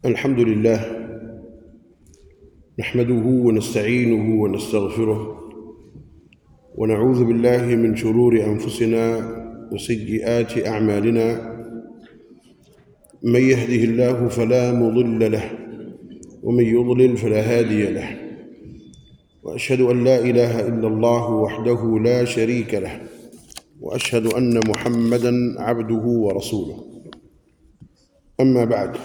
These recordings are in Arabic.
الحمد لله نحمده ونستعينه ونستغفره ونعوذ بالله من شرور أنفسنا وسيئات أعمالنا. من يهده الله فلا مضل له ومن يضلل فلا هادي له، وأشهد أن لا إله إلا الله وحده لا شريك له، وأشهد أن محمدًا عبده ورسوله. أما بعد،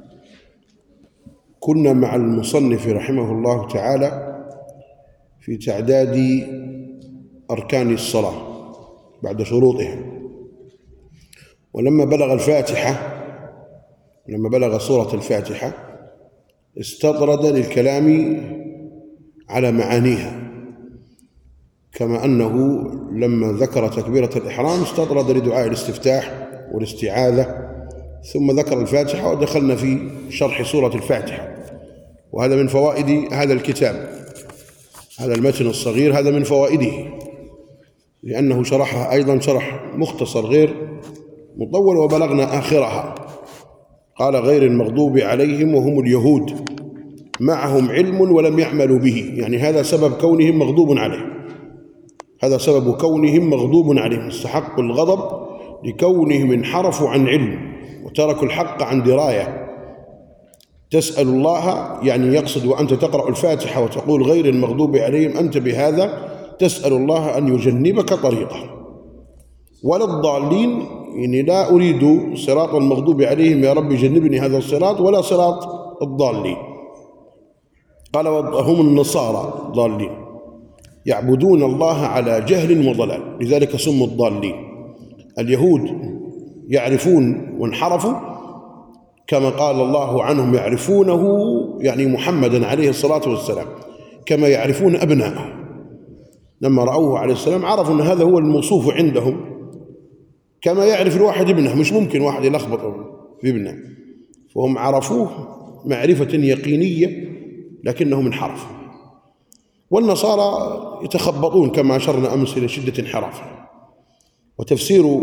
كنا مع المصنف رحمه الله تعالى في تعداد أركان الصلاة بعد شروطها، ولما بلغ الفاتحة، لما بلغ سورة الفاتحة استطرد للكلام على معانيها، كما أنه لما ذكر تكبيرة الإحرام استطرد لدعاء الاستفتاح والاستعاذة، ثم ذكر الفاتحة ودخلنا في شرح سورة الفاتحة. وهذا من فوائد هذا الكتاب، هذا المتن الصغير هذا من فوائده، لأنه شرحها أيضا شرح مختصر غير مطول، وبلغنا آخرها. قال: غير المغضوب عليهم وهم اليهود معهم علم ولم يعملوا به، يعني هذا سبب كونهم مغضوب عليهم، هذا سبب كونهم مغضوب عليهم، استحقوا الغضب لكونهم انحرفوا عن علم وتركوا الحق عن دراية. تسأل الله، يعني يقصد وأنت تقرأ الفاتحة وتقول غير المغضوب عليهم، أنت بهذا تسأل الله أن يجنبك طريقه. ولا الضالين، يعني لا أريد صراط المغضوب عليهم يا رب جنبني هذا الصراط، ولا صراط الضالين. قال: هم النصارى ضالين يعبدون الله على جهل وضلال، لذلك سموا الضالين. اليهود يعرفون وانحرفوا، كما قال الله عنهم يعرفونه، يعني محمدا عليه الصلاة والسلام، كما يعرفون أبناءه. لما رأوه عليه السلام عرفوا أن هذا هو الموصوف عندهم، كما يعرف الواحد ابنه، مش ممكن واحد يلخبط في ابنه، فهم عرفوه معرفة يقينية لكنهم انحرفوا. والنصارى يتخبطون كما أشرنا أمس إلى شدة انحرافه. وتفسير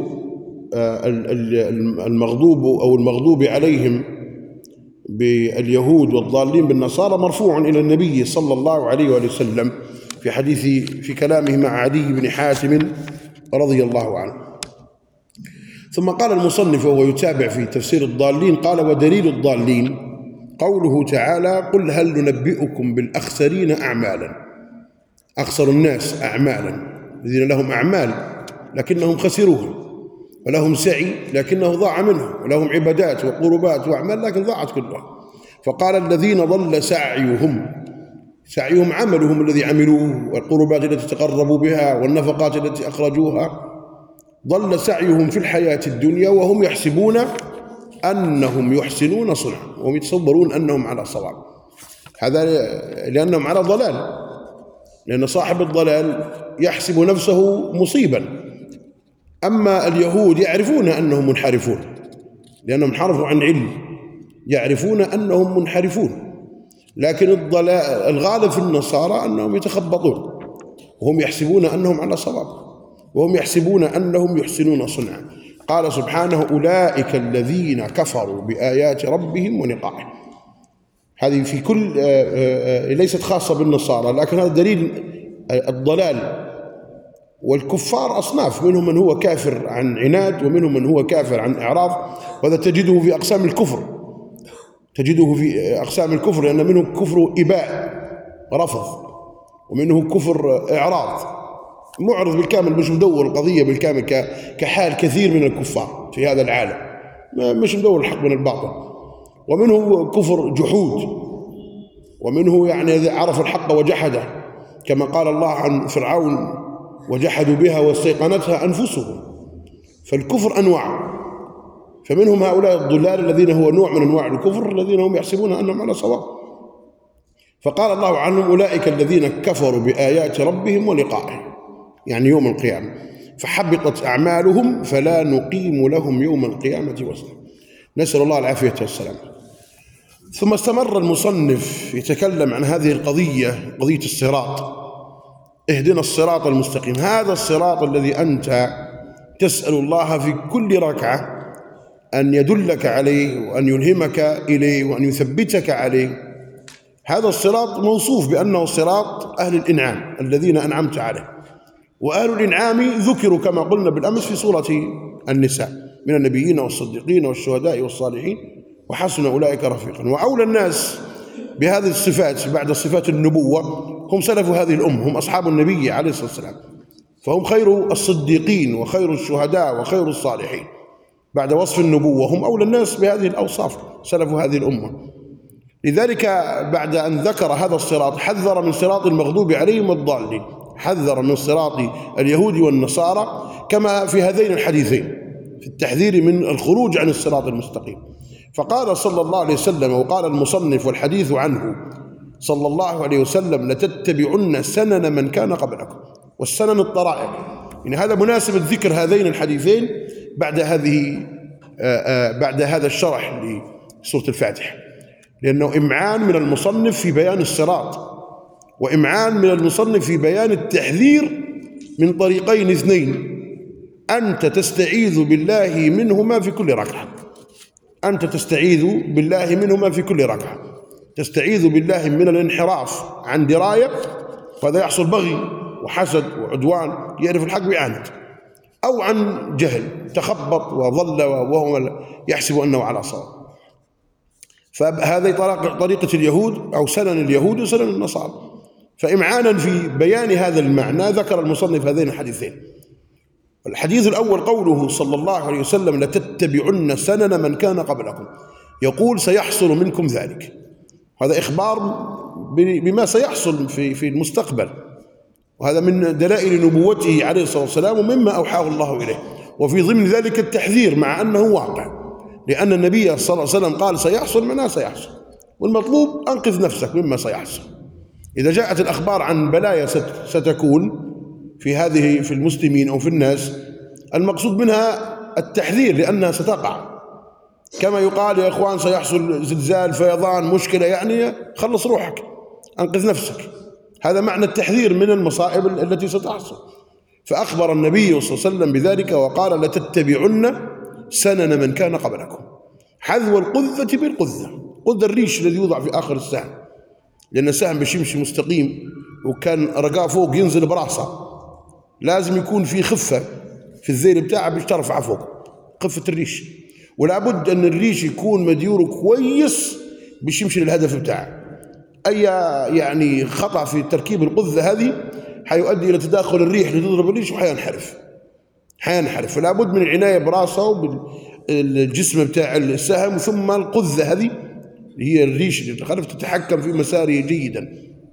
المغضوب أو المغضوب عليهم باليهود والضالين بالنصارى مرفوع إلى النبي صلى الله عليه وآله وسلم في حديث في كلامه مع عدي بن حاتم رضي الله عنه. ثم قال المصنف وهو يتابع في تفسير الضالين، قال: ودليل الضالين قوله تعالى: قل هل ننبئكم بالأخسرين أعمالا. أخسر الناس أعمالا، الذين لهم أعمال لكنهم خسروها، ولهم سعي لكنه ضاع منهم، ولهم عبادات وقربات وأعمال لكن ضاعت كلها. فقال: الذين ضل سعيهم عملهم الذي عملوه، والقربات التي تقربوا بها، والنفقات التي أخرجوها، ضل سعيهم في الحياة الدنيا وهم يحسبون أنهم يحسنون صنعا، وهم يتصورون أنهم على صواب. هذا لأنهم على ضلال، لأن صاحب الضلال يحسب نفسه مصيبا. أما اليهود يعرفون أنهم منحرفون، لأنهم انحرفوا عن علم، يعرفون أنهم منحرفون، لكن الغالب في النصارى أنهم يتخبطون، وهم يحسبون أنهم على صواب، وهم يحسبون أنهم يحسنون صنعا. قال سبحانه: أولئك الذين كفروا بآيات ربهم ولقائه. هذه في كل ليست خاصة بالنصارى، لكن هذا دليل الضلال. والكفار أصناف، منهم من هو كافر عن عناد، ومنهم من هو كافر عن إعراض، وهذا تجده في أقسام الكفر، تجده في أقسام الكفر، لأن منه كفر إباء رفض، ومنه كفر إعراض معرض بالكامل، مش مدور القضية بالكامل كحال كثير من الكفار في هذا العالم، مش مدور الحق من الباطل. ومنه كفر جحود، ومنه يعني عرف الحق وجحده، كما قال الله عن فرعون: وجحدوا بها واستيقنتها أنفسهم. فالكفر أنواع، فمنهم هؤلاء الضلال الذين هو نوع من أنواع الكفر، الذين هم يحسبون أنهم على صواب. فقال الله عنهم: أولئك الذين كفروا بآيات ربهم ولقائه، يعني يوم القيامة، فحبطت أعمالهم فلا نقيم لهم يوم القيامة وزنا. نسأل الله العافية والسلام. ثم استمر المصنف يتكلم عن هذه القضية، قضية الصراط. اهدنا الصراط المستقيم، هذا الصراط الذي أنت تسأل الله في كل ركعة أن يدلك عليه وأن يلهمك إليه وأن يثبتك عليه. هذا الصراط موصوف بأنه صراط أهل الإنعام الذين أنعمت عليه، وأهل الإنعام ذكروا كما قلنا بالأمس في سورة النساء من النبيين والصديقين والشهداء والصالحين وحسن أولئك رفيقا. وأولى الناس بهذه الصفات بعد صفات النبوة هم سلف هذه الأمة، هم أصحاب النبي عليه الصلاة والسلام، فهم خير الصديقين وخير الشهداء وخير الصالحين بعد وصف النبوة، هم أولى الناس بهذه الأوصاف سلف هذه الأمة. لذلك بعد أن ذكر هذا الصراط حذر من صراط المغضوب عليهم والضالين، حذر من صراط اليهود والنصارى كما في هذين الحديثين في التحذير من الخروج عن الصراط المستقيم. فقال صلى الله عليه وسلم، وقال المصنف والحديث عنه صلى الله عليه وسلم: لتتبعن سنن من كان قبلكم. والسنن الطرائق، يعني هذا مناسبة ذكر هذين الحديثين بعد هذا الشرح لسورة الفاتحة، لأنه إمعان من المصنف في بيان الصراط، وإمعان من المصنف في بيان التحذير من طريقين اثنين: أنت تستعيذ بالله منهما في كل ركعة، أنت تستعيذ بالله منهما في كل ركعة، تستعيذ بالله من الانحراف عن دراية، فهذا يحصل بغي وحسد وعدوان، يعرف الحق ويعاند، أو عن جهل تخبط وظل وهو يحسب أنه على صواب. فهذه طريقة اليهود أو سنن اليهود وسنن النصارى. فإمعانا في بيان هذا المعنى ذكر المصنف هذين الحديثين. الحديث الأول قوله صلى الله عليه وسلم: لتتبعن سنن من كان قبلكم، يقول سيحصل منكم ذلك. هذا إخبار بما سيحصل في المستقبل، وهذا من دلائل نبوته عليه الصلاة والسلام ومما أوحاه الله إليه، وفي ضمن ذلك التحذير مع أنه واقع، لأن النبي صلى الله عليه وسلم قال سيحصل منها سيحصل، والمطلوب أنقذ نفسك مما سيحصل. إذا جاءت الأخبار عن بلايا ستكون في المسلمين أو في الناس، المقصود منها التحذير لأنها ستقع، كما يقال يا إخوان سيحصل زلزال فيضان مشكلة، يعني خلص روحك أنقذ نفسك. هذا معنى التحذير من المصائب التي ستحصل. فأخبر النبي صلى الله عليه وسلم بذلك وقال: لتتبعن سنن من كان قبلكم، حذو القذة بالقذة. قذة الريش الذي يوضع في آخر السهم، لأن السهم بيمشي مستقيم وكان رقاه فوق ينزل براسه، لازم يكون في خفة في الذيل بتاعه باش ترفع فوق، خفة الريش، ولا بد أن الريش يكون مديور كويس باش يمشي للهدف بتاعه. أي يعني خطأ في تركيب القذة هذه حيؤدي إلى تداخل الريح لتضرب الريش وحينحرف، فلا بد من العناية براسه وبالجسم بتاع السهم، ثم القذة هذه هي الريش اللي تعرف تتحكم في مساره جيدا.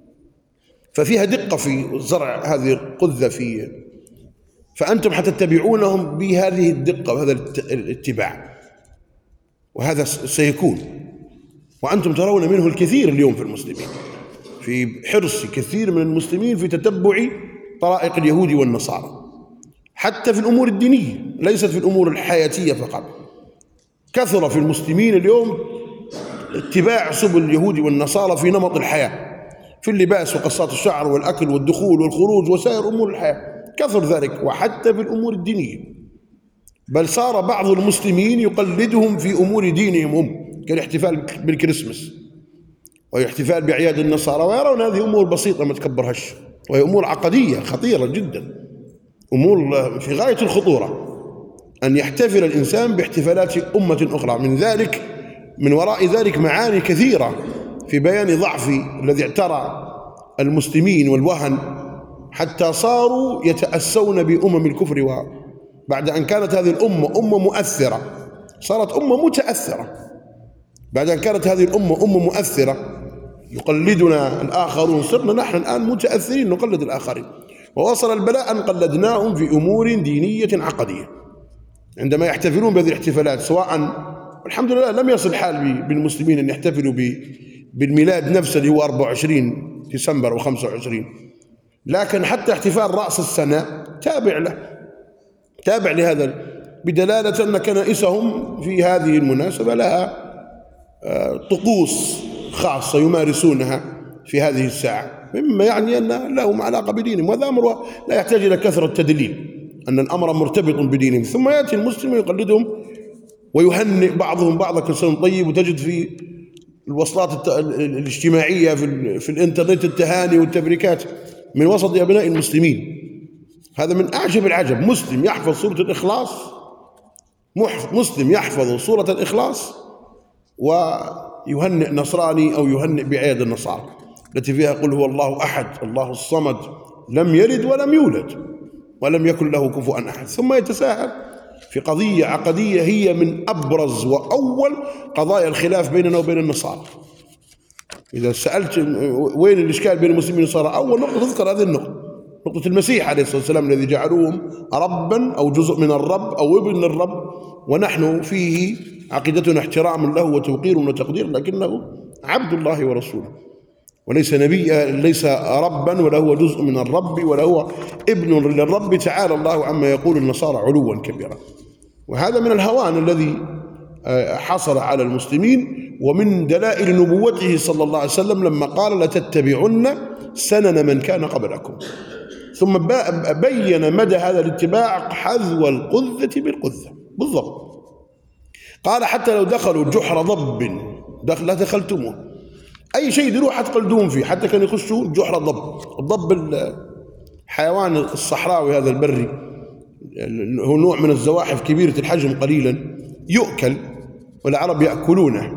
ففيها دقة في زرع هذه القذة فأنتم حتتبعونهم بهذه الدقة وهذا الاتباع، وهذا سيكون، وأنتم ترون منه الكثير اليوم في المسلمين، في حرص كثير من المسلمين في تتبع طرائق اليهود والنصارى، حتى في الأمور الدينية ليست في الأمور الحياتية فقط. كثر في المسلمين اليوم اتباع سبل اليهود والنصارى في نمط الحياة، في اللباس وقصات الشعر والأكل والدخول والخروج وسائر أمور الحياة، كثر ذلك، وحتى في الأمور الدينية. بل صار بعض المسلمين يقلدهم في أمور دينهم هم، كالاحتفال بالكريسماس والاحتفال بأعياد النصارى، ويرون هذه أمور بسيطة ما تكبرهاش، وهي أمور عقدية خطيرة جدا، أمور في غاية الخطورة أن يحتفل الإنسان باحتفالات أمة أخرى. من وراء ذلك معاني كثيرة في بيان ضعف الذي اعترى المسلمين والوهن، حتى صاروا يتأسون بأمم الكفر. بعد أن كانت هذه الأمة أمة مؤثرة صارت أمة متأثرة. بعد أن كانت هذه الأمة أمة مؤثرة يقلدنا الآخرون، صرنا نحن الآن متأثرين نقلد الآخرين، ووصل البلاء أن قلدناهم في أمور دينية عقدية. عندما يحتفلون بهذه الاحتفالات، سواء الحمد لله لم يصل الحال بالمسلمين أن يحتفلوا بالميلاد نفسه اللي هو 24 ديسمبر و25، لكن حتى احتفال رأس السنة تابع لهذا، بدلالة أن كنائسهم في هذه المناسبة لها طقوس خاصة يمارسونها في هذه الساعة، مما يعني أن لهم علاقة بدينهم، وهذا أمر لا يحتاج إلى كثرة تدليل أن الأمر مرتبط بدينهم. ثم يأتي المسلم ويقلدهم ويهنئ بعضهم بعضا كل سنة طيب، وتجد في الوصلات الاجتماعية في الإنترنت التهاني والتبريكات من وسط أبناء المسلمين. هذا من أعجب العجب. مسلم يحفظ سورة الإخلاص، مسلم يحفظ سورة الإخلاص ويهنئ نصراني أو يهنئ بعيد النصارى التي فيها قل هو الله أحد الله الصمد لم يلد ولم يولد ولم يكن له كفوا أحد، ثم يتساهل في قضية عقدية هي من أبرز وأول قضايا الخلاف بيننا وبين النصارى. إذا سألت وين الإشكال بين المسلمين والنصارى، أول نقطة تذكر هذه النقطة، نقطة المسيح عليه الصلاة والسلام الذي جعلوهم ربا أو جزء من الرب أو ابن للرب، ونحن فيه عقيدتنا احترام له وتوقير وتقدير، لكنه عبد الله ورسوله وليس نبيا، ليس ربا ولا هو جزء من الرب ولا هو ابن للرب. تعالى الله عما يقول النصارى علوا كبيرا. وهذا من الهوان الذي حصل على المسلمين، ومن دلائل نبوته صلى الله عليه وسلم لما قال لتتبعن سنن من كان قبلكم، ثم بين مدى هذا الاتباع حذو القذة بالقذة بالضبط. قال حتى لو دخلوا جحر ضب لا دخلتموه، أي شيء يديروه حتقلدون فيه، حتى كانوا يخشوا جحر ضب. الضب الحيوان الصحراوي هذا البري، هو نوع من الزواحف كبيرة الحجم قليلا يؤكل والعرب يأكلونه.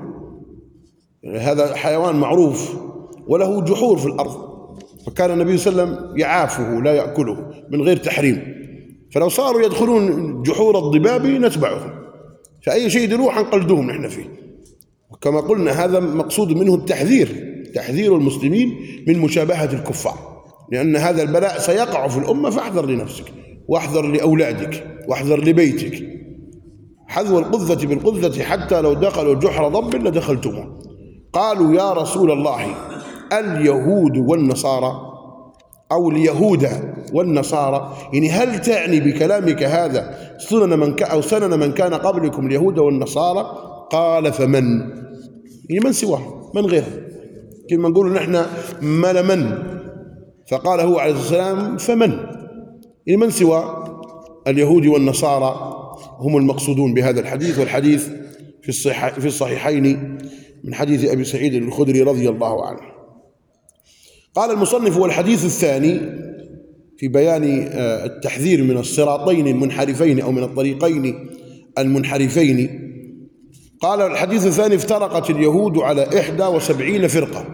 هذا حيوان معروف وله جحور في الأرض، فكان النبي صلى الله عليه وسلم يعافه لا يأكله من غير تحريم، فلو صاروا يدخلون جحور الضباب نتبعهم، فأي شيء يديروه حنقلدوهم نحن فيه. وكما قلنا هذا مقصود منه التحذير، تحذير المسلمين من مشابهة الكفار، لأن هذا البلاء سيقع في الأمة، فاحذر لنفسك واحذر لأولادك واحذر لبيتك. حذو القذة بالقذة حتى لو دخلوا جحر ضب لدخلتموه. قالوا يا رسول الله اليهود والنصارى أو اليهود والنصارى، يعني هل تعني بكلامك هذا سنن من كان قبلكم اليهود والنصارى؟ قال فمن، يعني من سواه، من غيره، كما نقول نحن من، فقال هو عليه الصلاة والسلام فمن، يعني من سوى اليهود والنصارى هم المقصودون بهذا الحديث. والحديث في الصحيحين من حديث أبي سعيد الخدري رضي الله عنه. قال المصنف والحديث الثاني في بيان التحذير من الصراطين المنحرفين أو من الطريقين المنحرفين. قال الحديث الثاني افترقت اليهود على 71 فرقة،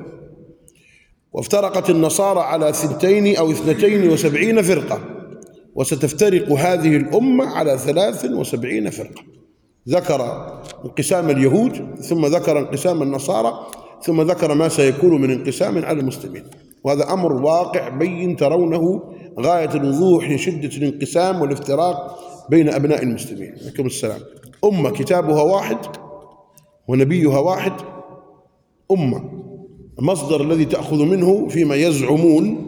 وافترقت النصارى على 2 أو 72 فرقة، وستفترق هذه الأمة على 73 فرقة. ذكر انقسام اليهود ثم ذكر انقسام النصارى ثم ذكر ما سيكون من انقسام على المسلمين، وهذا أمر واقع بين ترونه غاية الوضوح لشدة الانقسام والافتراق بين أبناء المسلمين. عليكم السلام. أمة كتابها واحد ونبيها واحد، أمة مصدر الذي تأخذ منه فيما يزعمون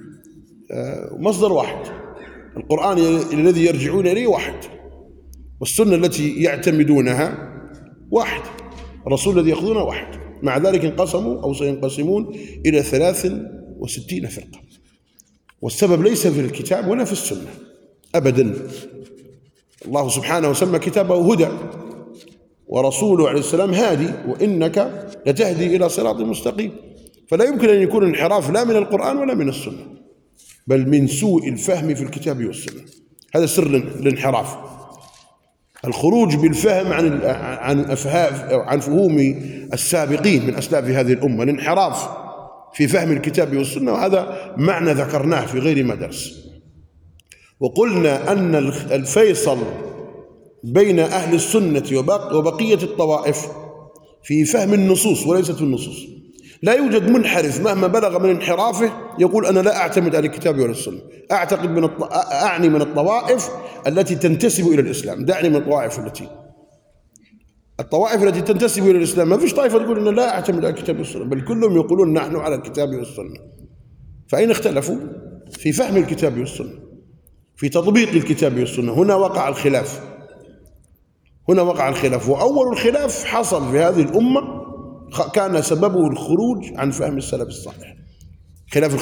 مصدر واحد، القرآن الذي يرجعون إليه واحد، والسنة التي يعتمدونها واحد، الرسول الذي يأخذونه واحد. مع ذلك انقسموا أو سينقسمون إلى 63 فرقة، والسبب ليس في الكتاب ولا في السنة أبدا. الله سبحانه وسمى كتابه هدى ورسوله عليه السلام هادي، وإنك لتهدي إلى صراط مستقيم، فلا يمكن أن يكون الانحراف لا من القرآن ولا من السنة، بل من سوء الفهم في الكتاب والسنة. هذا سر الانحراف، الخروج بالفهم عن فهوم السابقين من أسلاف هذه الأمة، الانحراف في فهم الكتاب والسنة، وهذا معنى ذكرناه في غير ما درس. وقلنا أن الفيصل بين أهل السنة وبقية الطوائف في فهم النصوص وليست النصوص. لا يوجد منحرف مهما بلغ من انحرافه يقول أنا لا أعتمد على الكتاب ولا السنة. أعني من الطوائف التي تنتسب إلى الإسلام، دعني من الطوائف التي تنتسب إلى الإسلام. ما فيش طائفة تقول أنا لا أعتمد على الكتاب والسنة، بل كلهم يقولون نحن على الكتاب والسنة. فأين اختلفوا؟ في فهم الكتاب والسنة، في تطبيق الكتاب والسنة. هنا وقع الخلاف، وأول الخلاف حصل في هذه الأمة كان سببه الخروج عن فهم السلف الصالح، خلاف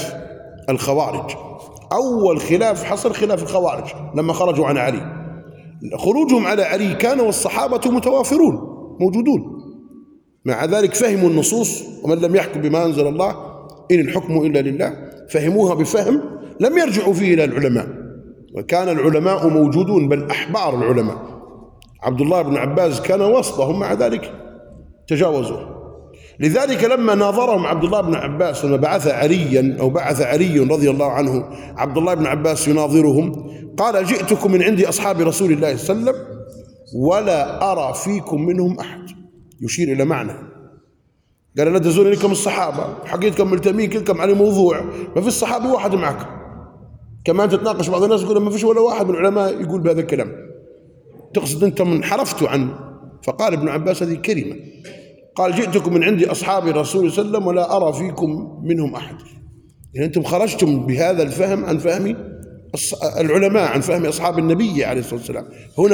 الخوارج. أول خلاف حصل خلاف الخوارج لما خرجوا عن علي. خروجهم على علي كان والصحابة متوافرون موجودون، مع ذلك فهموا النصوص، ومن لم يحكم بما أنزل الله إن الحكم إلا لله، فهموها بفهم لم يرجعوا فيه إلى العلماء، وكان العلماء موجودون بل أحبار العلماء. عبد الله بن عباس كان وسطهم، مع ذلك تجاوزوه. لذلك لما ناظرهم عبد الله بن عباس، لما بعث علي رضي الله عنه عبد الله بن عباس يناظرهم، قال: جئتكم من عند أصحاب رسول الله صلى الله عليه وسلم ولا أرى فيكم منهم أحد، يشير إلى معنى. قال: لا تزون لكم الصحابة، حقيتكم ملتمين كلكم على موضوع، ما في الصحابي واحد معكم. كمان تتناقش بعض الناس يقول ما فيش ولا واحد من العلماء يقول بهذا الكلام، تقصد أنتم انحرفتوا عنه. فقال ابن عباس هذه كلمة، قال: جئتكم من عند أصحاب الرسول صلى الله عليه وسلم ولا أرى فيكم منهم أحد. يعني أنتم خرجتم بهذا الفهم عن فهم العلماء، عن فهم أصحاب النبي عليه الصلاة والسلام. هنا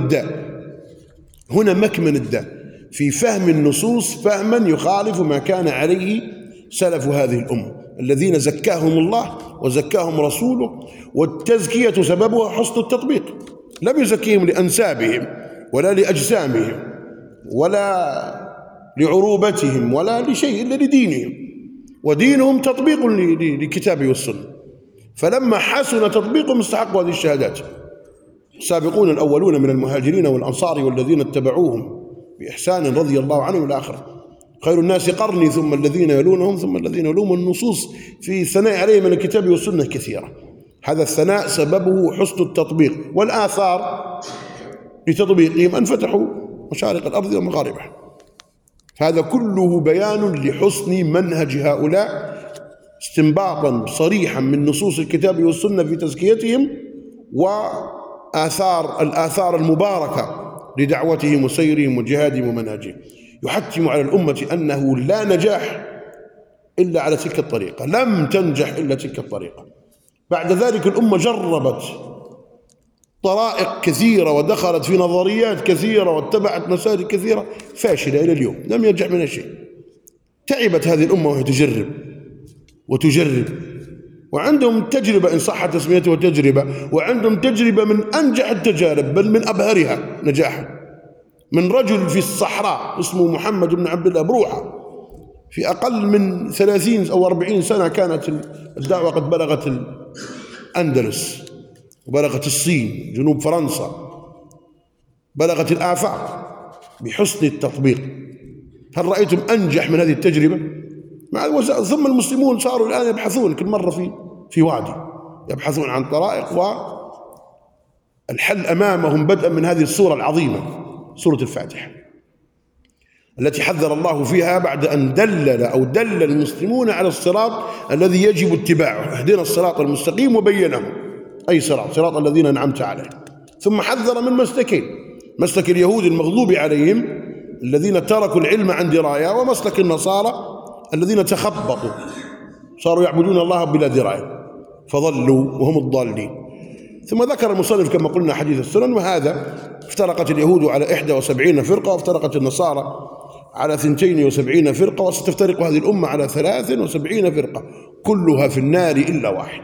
مكمن الداء في فهم النصوص فهما يخالف ما كان عليه سلف هذه الأمة الذين زكاهم الله وزكاهم رسوله، والتزكية سببها حسن التطبيق. لم يزكيهم لأنسابهم ولا لأجسامهم ولا لعروبتهم ولا لشيء إلا لدينهم، ودينهم تطبيق لكتابه والسنة. فلما حسن تطبيقهم استحقوا هذه الشهادات. السابقون الأولون من المهاجرين والأنصار والذين اتبعوهم بإحسان رضي الله عنهم إلى آخره. خير الناس قرني ثم الذين يلونهم ثم الذين يلونهم. النصوص في الثناء عليه من الكتاب والسنة كثيرة، هذا الثناء سببه حسن التطبيق، والآثار لتطبيقهم أن فتحوا مشارق الأرض ومغاربها. هذا كله بيان لحسن منهج هؤلاء، استنباطا صريحا من نصوص الكتاب والسنة في تزكيتهم، الآثار المباركة لدعوتهم وسيرهم وجهادهم ومنهجهم. يحتم على الأمة أنه لا نجاح إلا على تلك الطريقة، لم تنجح إلا تلك الطريقة. بعد ذلك الأمة جربت طرائق كثيرة ودخلت في نظريات كثيرة واتبعت مسالك كثيرة فاشلة إلى اليوم، لم ينجح منها شيء. تعبت هذه الأمة وهي تجرب وتجرب، وعندهم تجربة إن صح تسميتها تجربة، وعندهم تجربة من أنجح التجارب بل من أبهرها نجاحا، من رجل في الصحراء اسمه محمد بن عبد الله بروحة، في أقل من 30 أو 40 سنة كانت الدعوة قد بلغت الأندلس وبلغت الصين، جنوب فرنسا، بلغت الآفاق بحسن التطبيق. هل رأيتم أنجح من هذه التجربة؟ ثم المسلمون صاروا الآن يبحثون كل مرة في وادي، يبحثون عن طرائق، والحل أمامهم بدءا من هذه السورة العظيمة، سورة الفاتحة، التي حذر الله فيها بعد أن دل المسلمون على الصراط الذي يجب اتباعه. اهدنا الصراط المستقيم وبينه أي صراط الذين أنعمت عليهم. ثم حذر من مسلكين: مسلك اليهود المغضوب عليهم الذين تركوا العلم عن دراية، ومسلك النصارى الذين تخبطوا صاروا يعبدون الله بلا دراية فضلوا وهم الضالين. ثم ذكر المصنف كما قلنا حديث السنن، وهذا افترقت اليهود على 71 فرقة، وافترقت النصارى على 72 فرقة، وستفترق هذه الأمة على 73 فرقة، كلها في النار إلا واحد.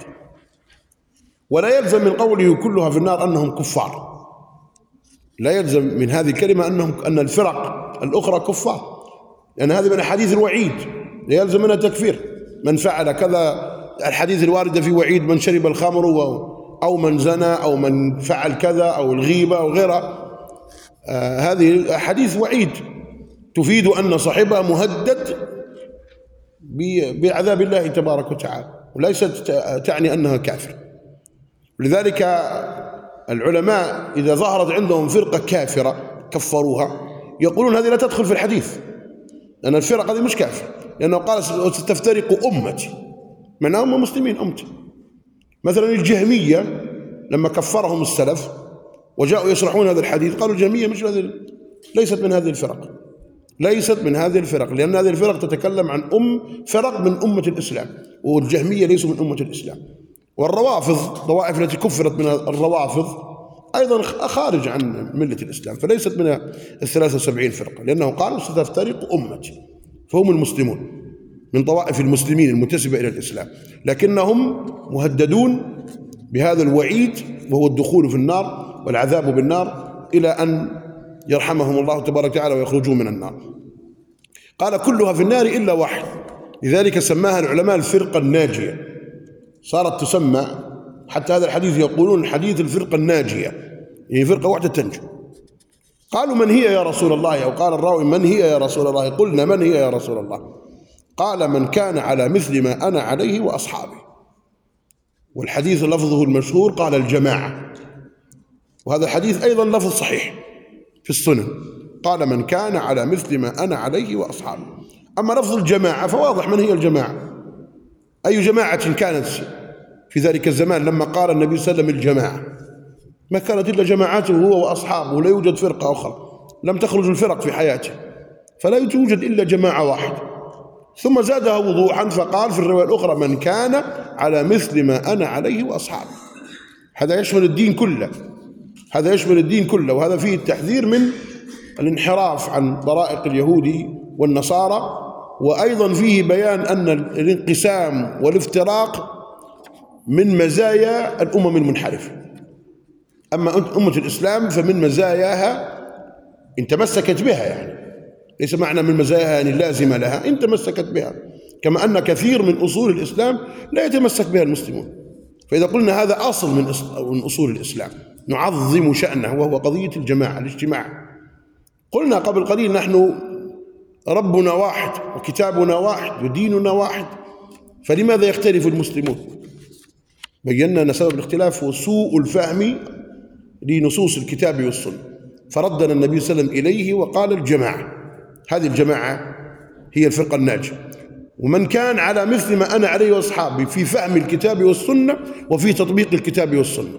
ولا يلزم من قوله كلها في النار أنهم كفار، لا يلزم من هذه الكلمة أن الفرق الأخرى كفار، لأن هذه من أحاديث الوعيد، لا يلزم منها تكفير من فعل كذا. الحديث الواردة في وعيد من شرب الخمر أو من زنى أو من فعل كذا أو الغيبة أو غيرها، هذه أحاديث وعيد تفيد أن صاحبها مهدد بعذاب الله تبارك وتعالى، وليست تعني أنها كافر. لذلك العلماء إذا ظهرت عندهم فرقة كافرة كفروها، يقولون هذه لا تدخل في الحديث، لأن الفرق هذه مش كافر، لأنه قال ستفترق أمتي، معناه هم مسلمين أمتي. مثلا الجهمية لما كفرهم السلف وجاءوا يشرحون هذا الحديث، قالوا الجهمية ليست من هذه الفرق، ليست من هذه الفرق، لأن هذه الفرق تتكلم عن فرق من أمة الإسلام، والجهمية ليسوا من أمة الإسلام. والروافض، الطوائف التي كفرت من الروافض أيضا خارج عن ملة الإسلام، فليست من 73 فرقة، لأنه قالوا ستفترق أمتي، فهم المسلمون من طوائف المسلمين المنتسبة إلى الإسلام، لكنهم مهددون بهذا الوعيد وهو الدخول في النار، والعذاب بالنار إلى أن يرحمهم الله تبارك وتعالى ويخرجوا من النار. قال كلها في النار إلا واحد، لذلك سماها العلماء الفرقة الناجية، صارت تسمى حتى هذا الحديث يقولون حديث الفرقة الناجية، يعني فرقة واحدة تنجو. قالوا من هي يا رسول الله؟ أو قال الراوي من هي يا رسول الله؟ قلنا من هي يا رسول الله؟ قال من كان على مثل ما أنا عليه وأصحابي. والحديث لفظه المشهور قال الجماعة، وهذا الحديث أيضا لفظ صحيح في السنن، قال من كان على مثل ما أنا عليه وأصحابي. أما لفظ الجماعة فواضح من هي الجماعة، أي جماعة كانت في ذلك الزمان لما قال النبي صلى الله عليه وسلم الجماعة؟ ما كانت إلا جماعاته هو وأصحابه، لا يوجد فرقة أخرى، لم تخرج الفرق في حياته، فلا يوجد إلا جماعة واحدة. ثم زادها وضوحا فقال في الرواية الأخرى من كان على مثل ما أنا عليه وأصحابي. هذا يشمل الدين كله، هذا يشمل الدين كله، وهذا فيه التحذير من الانحراف عن طرائق اليهود والنصارى، وأيضا فيه بيان أن الانقسام والافتراق من مزايا الأمم المنحرفة. أما أمة الإسلام فمن مزاياها إن تمسكت بها، يعني ليس معنى من مزاياها يعني اللازمة لها، إن تمسكت بها، كما أن كثير من أصول الإسلام لا يتمسك بها المسلمون. فإذا قلنا هذا أصل من أصول الإسلام نعظم شأنه، وهو قضية الجماعة، الاجتماع. قلنا قبل قليل نحن ربنا واحد وكتابنا واحد وديننا واحد، فلماذا يختلف المسلمون؟ بينا أن سبب الاختلاف هو سوء الفهم لنصوص الكتاب والسنة، فردنا النبي صلى الله عليه وسلم إليه وقال الجماعة، هذه الجماعة هي الفرقة الناجية. ومن كان على مثل ما أنا عليه وأصحابي في فهم الكتاب والسنة وفي تطبيق الكتاب والسنة.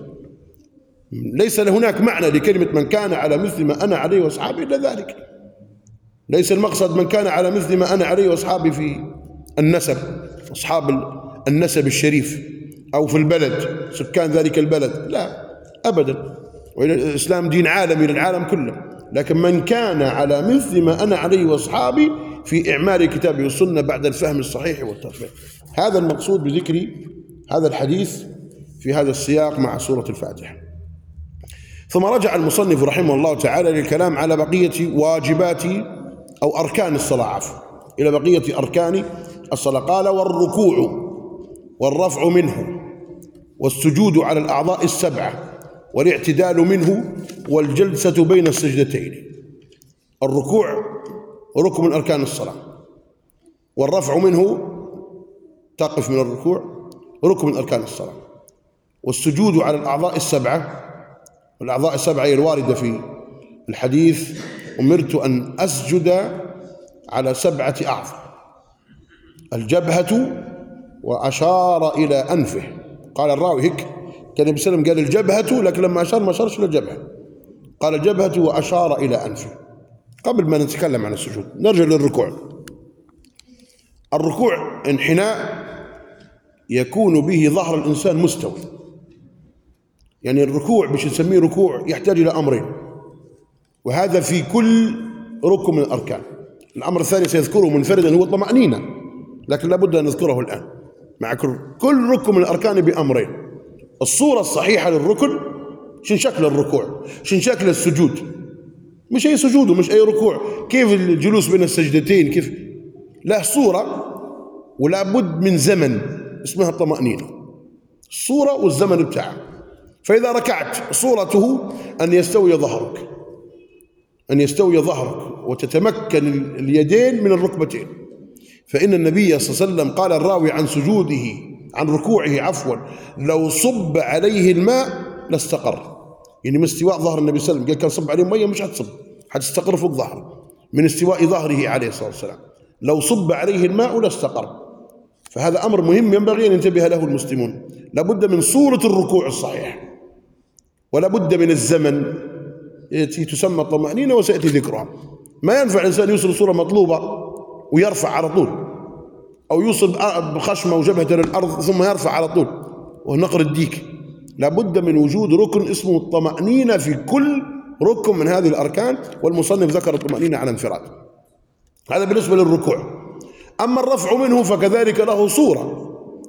ليس هناك معنى لكلمة من كان على مثل ما أنا عليه وأصحابي إلا ذلك. ليس المقصد من كان على مثل ما أنا عليه وأصحابي في النسب، أصحاب النسب الشريف، أو في البلد سكان ذلك البلد، لا أبدا. والإسلام دين عالمي للعالم كله، لكن من كان على مثل ما أنا عليه وأصحابي في إعمال الكتاب والسنة بعد الفهم الصحيح والتطبيق. هذا المقصود بذكر هذا الحديث في هذا السياق مع سورة الفاتحة. ثم رجع المصنف رحمه الله تعالى للكلام على بقية واجبات أو أركان الصلاة، عفوا، إلى بقية أركان الصلاة. قال والركوع والرفع منه والسجود على الأعضاء السبعة والاعتدال منه والجلسة بين السجدتين. الركوع ركن من أركان الصلاة، والرفع منه تقف من الركوع ركن من أركان الصلاة، والسجود على الأعضاء السبعة، والأعضاء السبعة هي الواردة في الحديث أمرت أن أسجد على 7 أعضاء: الجبهة، وأشار إلى أنفه. قال الراوي هيك، كان النبي صلى الله عليه وسلم قال الجبهة، لكن لما أشار ما أشارش للجبهة، قال الجبهة وأشار إلى أنفه. قبل ما نتكلم عن السجود نرجع للركوع. الركوع انحناء يكون به ظهر الإنسان مستوي، يعني الركوع باش نسميه ركوع يحتاج إلى أمرين، وهذا في كل ركن من الأركان. الأمر الثاني سيذكره منفردا هو الطمأنينة، لكن لابد أن نذكره الآن مع كل ركن من الأركان بأمرين: الصورة الصحيحة للركن، شن شكل الركوع، شن شكل السجود، مش أي سجود ومش أي ركوع، كيف الجلوس بين السجدتين، كيف، له صورة ولا بد من زمن اسمها الطمأنينة، الصورة والزمن بتاعه. فإذا ركعت صورته أن يستوي ظهرك، أن يستوي ظهرك وتتمكن اليدين من الركبتين. فإن النبي صلى الله عليه وسلم قال الراوي عن سجوده عن ركوعه عفوا: لو صب عليه الماء لاستقر. يعني من استواء ظهر النبي صلى الله عليه وسلم، قال كان صب عليه مية مش هتصب، هتستقر فوق ظهره، من استواء ظهره عليه الصلاة والسلام. لو صب عليه الماء لاستقر. فهذا أمر مهم ينبغي أن ينتبه له المسلمون. لابد من صورة الركوع الصحيح، ولا بد من الزمن التي تسمى الطمأنينة وسيأتي ذكرها. ما ينفع الإنسان يوصل صورة مطلوبة ويرفع على طول، أو يوصل بخشمة وجبهة للأرض ثم يرفع على طول ونقر الديك. لابد من وجود ركن اسمه الطمأنينة في كل ركن من هذه الأركان، والمصنف ذكر الطمأنينة على انفراد. هذا بالنسبة للركوع. أما الرفع منه فكذلك له صورة،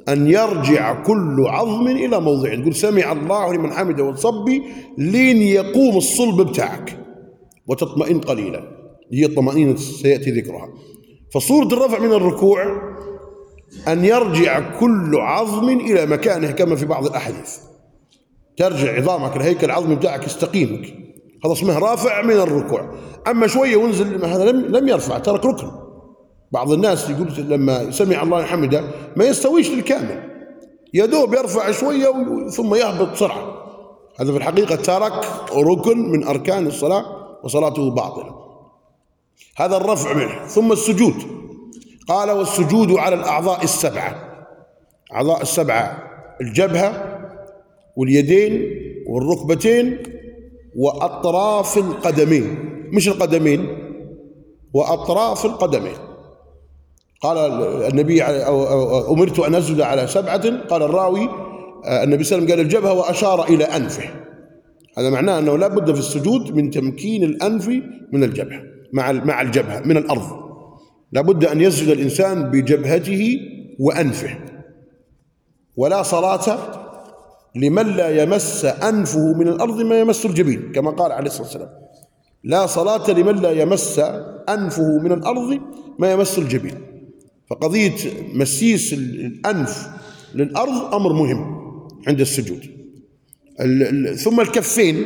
أن يرجع كل عظم إلى موضعه. تقول سمع الله لمن حمده وتصبي لين يقوم الصلب بتاعك وتطمئن قليلا، هي الطمأنينة سيأتي ذكرها. فصورة الرفع من الركوع أن يرجع كل عظم إلى مكانه كما في بعض الأحاديث، ترجع عظامك الهيكل العظمي بتاعك يستقيمك، هذا اسمه رافع من الركوع. أما شوية وانزل هذا لم يرفع، ترك ركن. بعض الناس يقول لما سمع الله حمده ما يستويش للكامل، يدوب يرفع شوية ثم يهبط بسرعة، هذا في الحقيقة ترك ركن من أركان الصلاة وصلاته باطلة. هذا الرفع منه. ثم السجود، قال والسجود على الأعضاء السبعة. أعضاء السبعة الجبهة واليدين والركبتين وأطراف القدمين، مش القدمين، وأطراف القدمين. قال النبي أمرت أن أسجد على سبعة، قال الراوي النبي صلى الله عليه وسلم قال الجبهة وأشار إلى أنفه. هذا معناه أنه لا بد في السجود من تمكين الأنف من الجبهة مع الجبهة من الأرض، لا بد أن يسجد الإنسان بجبهته وأنفه. ولا صلاة لمن لا يمس أنفه من الأرض ما يمس الجبين، كما قال عليه الصلاة والسلام لا صلاة لمن لا يمس أنفه من الأرض ما يمس الجبين. فقضية مسيس الأنف للأرض أمر مهم عند السجود. ثم الكفين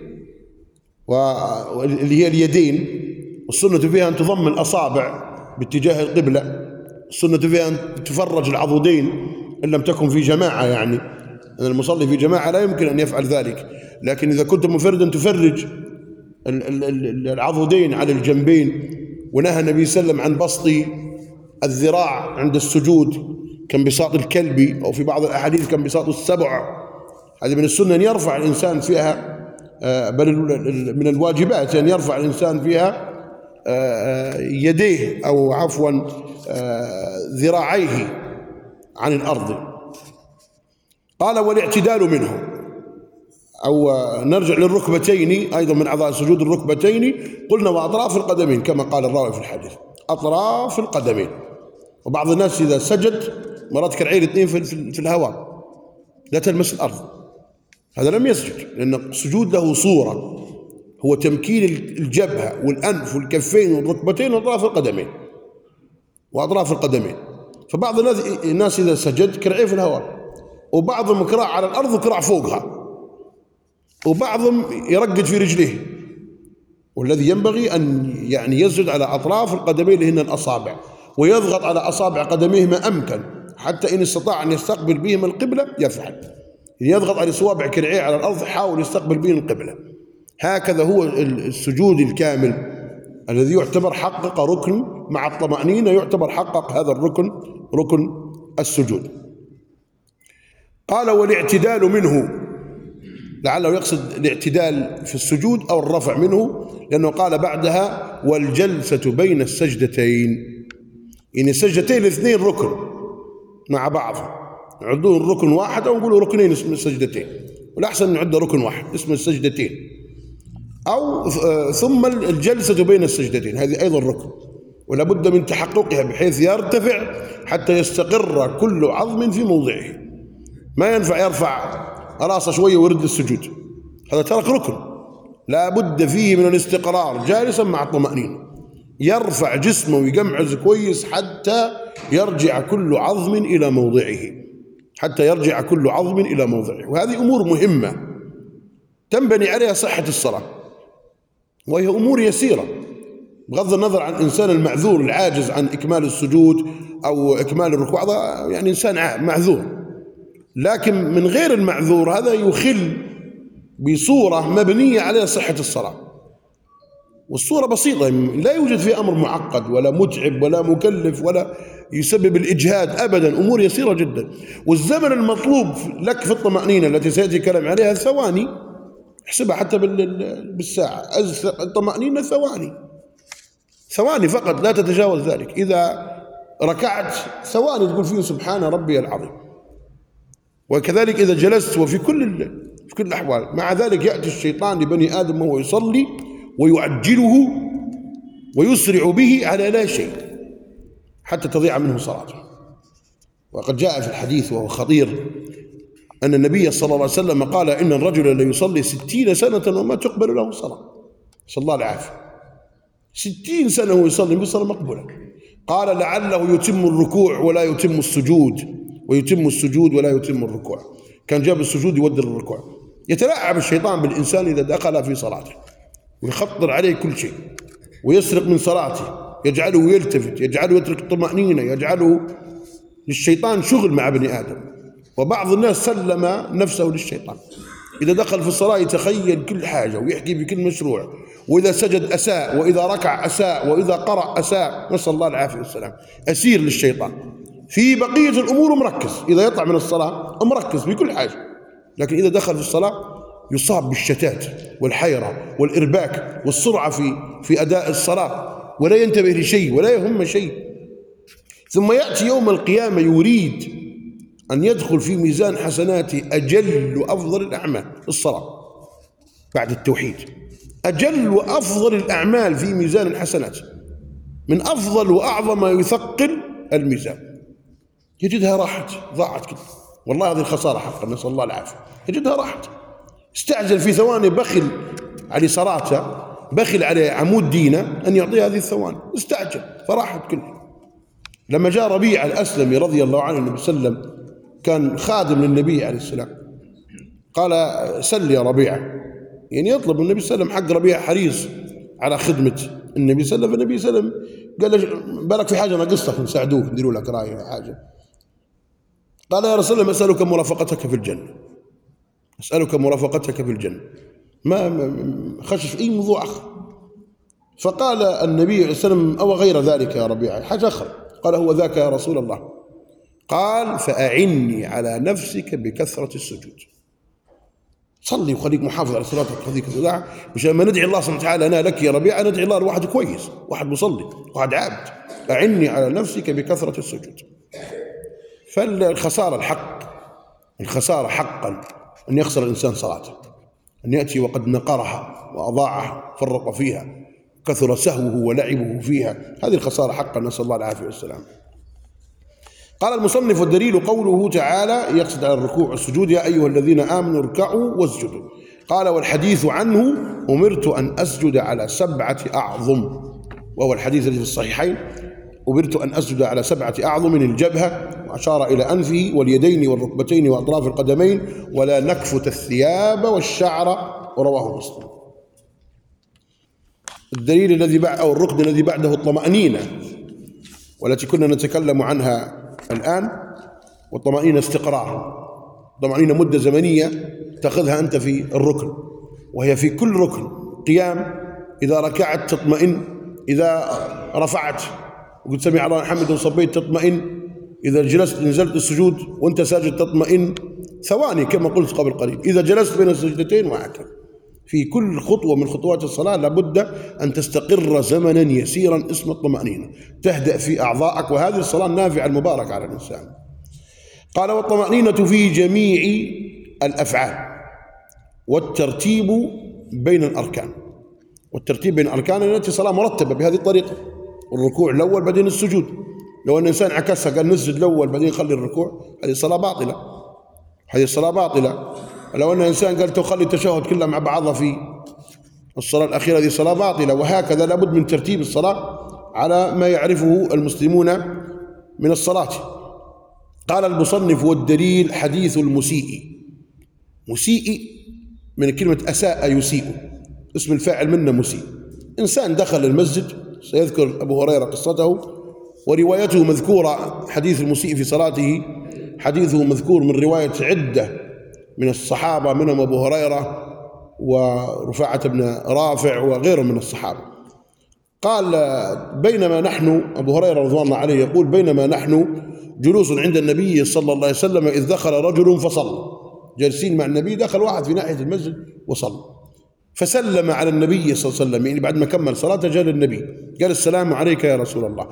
واللي هي اليدين، والسنة فيها أن تضم الأصابع باتجاه القبلة، السنة فيها أن تفرج العضدين إن لم تكن في جماعة، يعني أن المصلي في جماعة لا يمكن أن يفعل ذلك، لكن إذا كنت مفردا تفرج العضدين على الجنبين. ونهى النبي صلى الله عليه وسلم عن بسط الذراع عند السجود كانبساط الكلب، أو في بعض الأحاديث كانبساط السبع. هذه من السنة أن يرفع الإنسان فيها، بل من الواجبات أن يرفع الإنسان فيها يديه أو عفوا ذراعيه عن الأرض. قال والاعتدال منه، أو نرجع للركبتين أيضا من أعضاء السجود، الركبتين قلنا وأطراف القدمين كما قال الراوي في الحديث، أطراف القدمين. وبعض الناس إذا سجد مرات كالعين الاثنين في الهواء لا تلمس الأرض، هذا لم يسجد، لأن السجود له صورة، هو تمكين الجبهة والأنف والكفين والركبتين وأطراف القدمين. فبعض الناس إذا سجد كالعين في الهواء، وبعضهم كراع على الأرض وكراع فوقها، وبعضهم يرقد في رجليه. والذي ينبغي أن يعني يسجد على أطراف القدمين اللي هن الأصابع، ويضغط على أصابع قدميه ما أمكن، حتى إن استطاع أن يستقبل بهما القبلة يفعل، يضغط على صوابع كرعيه على الأرض حاول يستقبل بهم القبلة. هكذا هو السجود الكامل الذي يعتبر حقق ركن مع الطمأنينة، يعتبر حقق هذا الركن ركن السجود. قال والاعتدال منه، لعله يقصد الاعتدال في السجود أو الرفع منه، لأنه قال بعدها والجلسة بين السجدتين، يعني السجدتين الاثنين ركن مع بعض، نعدون ركن واحد أو نقول ركنين اسم السجدتين، والأحسن نعد ركن واحد اسم السجدتين. أو ثم الجلسة بين السجدتين هذه أيضا ركن، ولا بد من تحققها بحيث يرتفع حتى يستقر كل عظم في موضعه. ما ينفع يرفع راسه شوية ويرد للسجود، هذا ترك ركن، لا بد فيه من الاستقرار جالسا مع الطمأنينة، يرفع جسمه ويقمعز كويس حتى يرجع كل عظم إلى موضعه، وهذه أمور مهمة تنبني عليها صحة الصلاة، وهي أمور يسيرة بغض النظر عن الإنسان المعذور العاجز عن إكمال السجود أو إكمال الركوع، هذا يعني إنسان معذور. لكن من غير المعذور هذا يخل بصورة مبنية عليها صحة الصلاة، والصورة بسيطة لا يوجد فيها أمر معقد ولا متعب ولا مكلف ولا يسبب الإجهاد أبدا، أمور يسيرة جدا. والزمن المطلوب لك في الطمأنينة التي سيأتي كلام عليها ثواني، احسبها حتى بالساعة، الطمأنينة ثواني فقط لا تتجاوز ذلك. إذا ركعت ثواني تقول فيه سبحان ربي العظيم، وكذلك إذا جلست، وفي كل الأحوال. مع ذلك يأتي الشيطان لبني آدم وهو يصلي ويعجله ويسرع به على لا شيء حتى تضيع منه صلاته، وقد جاء في الحديث وهو خطير أن النبي صلى الله عليه وسلم قال إن الرجل ليصلي 60 سنة وما تقبل له صلاة، نسأل الله العافية. 60 سنة هو يصلي بصلاة مقبولة. قال لعله يتم الركوع ولا يتم السجود، ويتم السجود ولا يتم الركوع. كان جاب السجود يودر الركوع. يتلاعب الشيطان بالإنسان إذا دخل في صلاته ويخطر عليه كل شيء ويسرق من صلاته، يجعله يلتفت، يجعله يترك الطمأنينة، يجعله للشيطان شغل مع بني آدم. وبعض الناس سلم نفسه للشيطان، إذا دخل في الصلاة يتخيل كل حاجة ويحكي بكل مشروع، وإذا سجد أساء، وإذا ركع أساء، وإذا قرأ أساء، نسأل الله العافية والسلام. أسير للشيطان. في بقية الأمور مركز، إذا يطلع من الصلاة مركز بكل حاجة، لكن إذا دخل في الصلاة يصاب بالشتات والحيرة والإرباك والسرعة في أداء الصلاة، ولا ينتبه لشيء ولا يهم شيء. ثم يأتي يوم القيامة يريد أن يدخل في ميزان حسناته أجل وأفضل الأعمال الصلاة بعد التوحيد. أجل وأفضل الأعمال في ميزان الحسنات، من أفضل وأعظم ما يثقل الميزان، يجدها راحت، ضاعت كده. والله هذه الخسارة حقا، نسأل الله العافية. يجدها راحت، استعجل في ثواني، بخل على صلاته، بخل على عمود دينه أن يعطيه هذه الثواني، استعجل فراحت كلها. لما جاء ربيعة الأسلمي رضي الله عنه النبي صلى الله عليه وسلم، كان خادم للنبي عليه السلام، قال سل يا ربيعة، يعني يطلب النبي صلى الله عليه وسلم. حق ربيعة حريص على خدمة النبي صلى الله عليه وسلم. النبي صلى الله عليه وسلم قال له بالك في حاجة ناقصتك نساعدوك نديروا لك راية حاجة. قال يا رسول الله أسألك مرافقتك في الجنة، أسألك مرافقتك في الجنة، ما خشش أي موضوع آخر. فقال النبي عليه الصلاة والسلام أو غير ذلك يا ربيعة، حاجة أخرى. قال هو ذاك يا رسول الله. قال فأعني على نفسك بكثرة السجود، صلي وخليك محافظ على صلاتك وخليك الصلاة، مش لما ندعي الله سبحانه وتعالى أنا لك يا ربيعة، ندعي الله لواحد كويس، واحد مصلي، واحد عابد. أعني على نفسك بكثرة السجود. فالخسارة الحق، الخسارة حقا أن يخسر الإنسان صلاته، أن يأتي وقد نقرها وأضاعها، فرط فيها، كثر سهوه ولعبه فيها، هذه الخسارة حقا، نسأل الله العافية والسلام. قال المصنف والدليل قوله تعالى، يقصد على الركوع والسجود، يا أيها الذين آمنوا اركعوا واسجدوا. قال والحديث عنه أمرت أن أسجد على 7 أعظم، وهو الحديث الذي في الصحيحين، أمرت أن أسجد على 7 أعظم من الجبهة، وأشار إلى أنفه واليدين والركبتين وأطراف القدمين، ولا نكفت الثياب والشعر، ورواه مسلم. الدليل الذي بعد أو الركن الذي بعده الطمأنينة، والتي كنا نتكلم عنها الآن. والطمأنينة استقرار، الطمأنينة مدة زمنية تأخذها أنت في الركن، وهي في كل ركن. قيام، إذا ركعت تطمئن، إذا رفعت وقلت سمع الله حمد وصبيت تطمئن، إذا جلست نزلت السجود وأنت ساجد تطمئن، ثواني كما قلت قبل قليل، إذا جلست بين السجدتين وهكذا. في كل خطوة من خطوات الصلاة لابد أن تستقر زمنا يسيرا اسم الطمأنينة، تهدأ في أعضائك، وهذه الصلاة النافعة المباركة على الإنسان. قال والطمأنينة في جميع الأفعال، والترتيب بين الأركان. والترتيب بين الأركان التي صلاة مرتبة بهذه الطريقة، الركوع الأول بعدين السجود. لو أن الإنسان عكسها قال نسجد الأول بعدين يخلي الركوع، هذه الصلاة باطلة، هذه الصلاة باطلة. لو أن الإنسان قال تخلي التشهد كلها مع بعضها في الصلاة الأخيرة، هذه صلاة باطلة. وهكذا لابد من ترتيب الصلاة على ما يعرفه المسلمون من الصلاة. قال المصنف والدليل حديث المسيء. مسيء من كلمة أساء يسيء، اسم الفاعل منه مسيء. إنسان دخل المسجد، سيذكر أبو هريرة قصته وروايته مذكورة. حديث المسيء في صلاته حديثه مذكور من رواية عدة من الصحابة، منهم أبو هريرة ورفاعة بن رافع وغيرهم من الصحابة. قال بينما نحن، أبو هريرة رضوان الله عليه يقول بينما نحن جلوس عند النبي صلى الله عليه وسلم إذ دخل رجل فصلى. جالسين مع النبي، دخل واحد في ناحية المسجد وصلى، فسلم على النبي صلى الله عليه وسلم، يعني بعد ما كمل صلاته جاء للنبي قال السلام عليك يا رسول الله.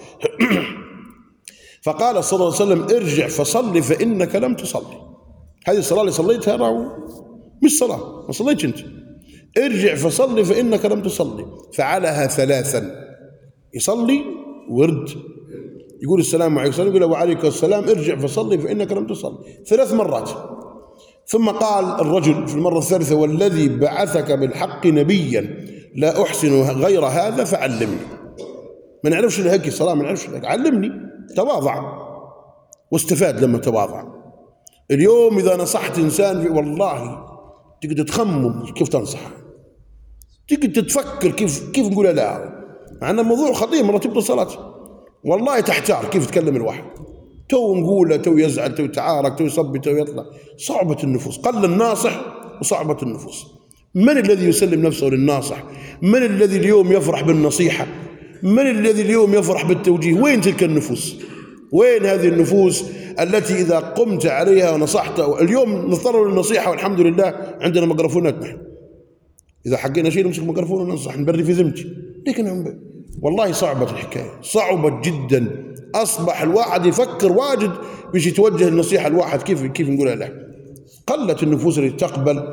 فقال صلى الله عليه وسلم ارجع فصلي فإنك لم تصلي. هذه الصلاة اللي صليتها أنا مش صلاة، ما صليتش أنت. ارجع فصلي فإنك لم تصلي. فعلها 3، يصلي ورد، يقول السلام عليكم، يقول له وعليك السلام، ارجع فصلي فإنك لم تصلي 3 مرات. ثم قال الرجل في المرة الثالثة والذي بعثك بالحق نبيا لا أحسن غير هذا فعلمني. ما نعرفش الهكي الصلاة، ما نعرفش الهكي، علمني. تواضع واستفاد لما تواضع. اليوم إذا نصحت إنسان والله تقدر تخمم كيف تنصحه، تقدر تتفكر كيف نقول لا، مع أن الموضوع خطير. مرة تبطل صلاة والله تحتار كيف تكلم الواحد، تو نقوله، تو يزعل، تو يتعارك، تو يصبي، تو يطلع. صعبة النفوس، قل الناصح وصعبة النفوس. من الذي يسلم نفسه للناصح؟ من الذي اليوم يفرح بالنصيحة؟ من الذي اليوم يفرح بالتوجيه؟ وين تلك النفوس؟ وين هذه النفوس التي إذا قمت عليها ونصحت؟ اليوم نضطر للنصيحة والحمد لله عندنا ميكروفونات نحن، إذا حقينا شيء نمسك ميكروفون وننصح، نبري في ذمتي. لكن والله صعبة الحكاية، صعبة جدا. أصبح الواحد يفكر واجد باش يتوجه النصيحة الواحد كيف نقولها له. قلت النفوس اللي تقبل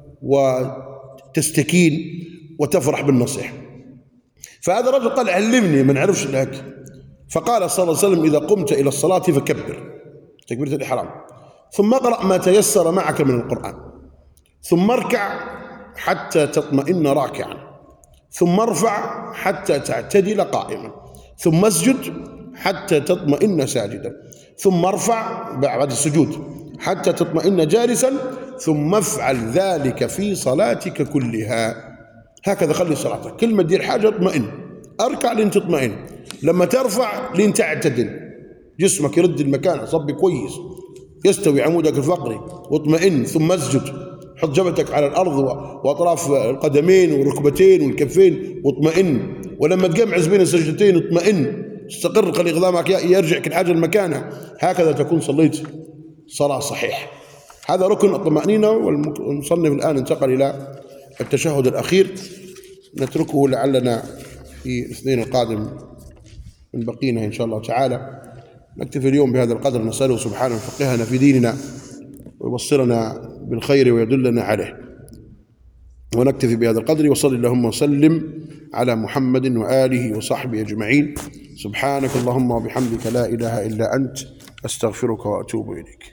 وتستكين وتفرح بالنصيحة. فهذا الرجل قال علمني، ما نعرفش لك. فقال صلى الله عليه وسلم إذا قمت إلى الصلاة فكبر تكبيرة الإحرام، ثم اقرأ ما تيسر معك من القرآن، ثم اركع حتى تطمئن راكعا، ثم ارفع حتى تعتدل قائما، ثم اسجد حتى تطمئن ساجدا، ثم ارفع بعد السجود حتى تطمئن جالسا، ثم افعل ذلك في صلاتك كلها. هكذا خلي صلاتك، كل ما تدير حاجة اطمئن، اركع لين تطمئن، لما ترفع لين تعتدل، جسمك يرد المكان، صبي كويس، يستوي عمودك الفقري واطمئن، ثم اسجد، حط جبهتك على الأرض وأطراف القدمين والركبتين والكفين واطمئن، ولما تجمع بين السجدتين اطمئن، استقر، خلي غضامك يرجع كل حاجة لمكانها. هكذا تكون صليت صلاة صحيحة. هذا ركن الطمأنينة. والمصنف الآن انتقل إلى التشهد الأخير، نتركه لعلنا في الاثنين القادم من بقينا إن شاء الله تعالى. نكتفي اليوم بهذا القدر، نسأله سبحانه يفقهنا في ديننا ويبصرنا بالخير ويدلنا عليه. ونكتفي بهذا القدر، وصل اللهم وسلم على محمد وآله وصحبه أجمعين. سبحانك اللهم وبحمدك لا إله إلا أنت، أستغفرك وأتوب إليك.